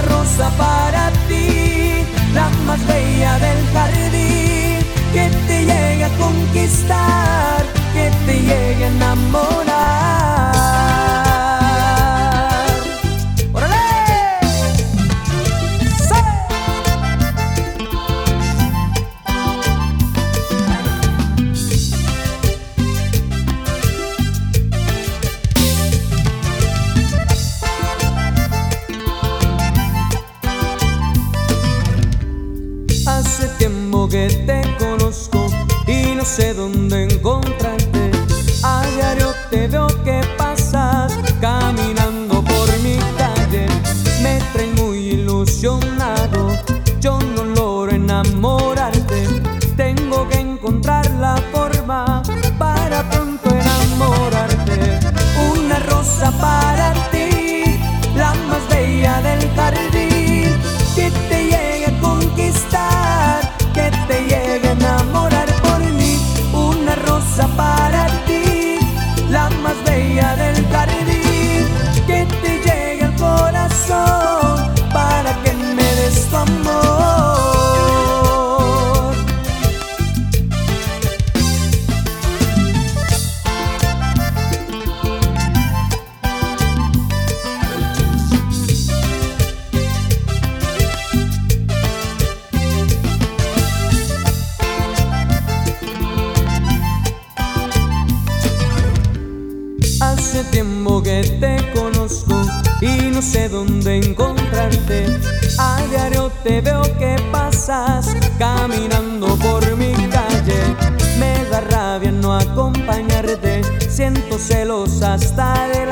rosa para ti, la más bella del jardín, que te llegue a conquistar, que te llegue a enamorar. ¡Órale! ¡Sí! Hace tiempo que te conozco y no sé dónde encontrarte. A diario te veo que pasas caminando por mi calle. Me trae muy ilusionado, yo no logro enamorarte. Tengo que encontrar la forma para pronto enamorarte. Una rosa para ti, la más bella del jardín, que te llegue a conquistar, que te llegue a enamorar por mí. Una rosa para ti, la más bella del jardín, que te llegue al corazón para que me des tu amor. Hace tiempo que te conozco y no sé dónde encontrarte. A diario te veo que pasas caminando por mi calle. Me da rabia no acompañarte, siento celos hasta de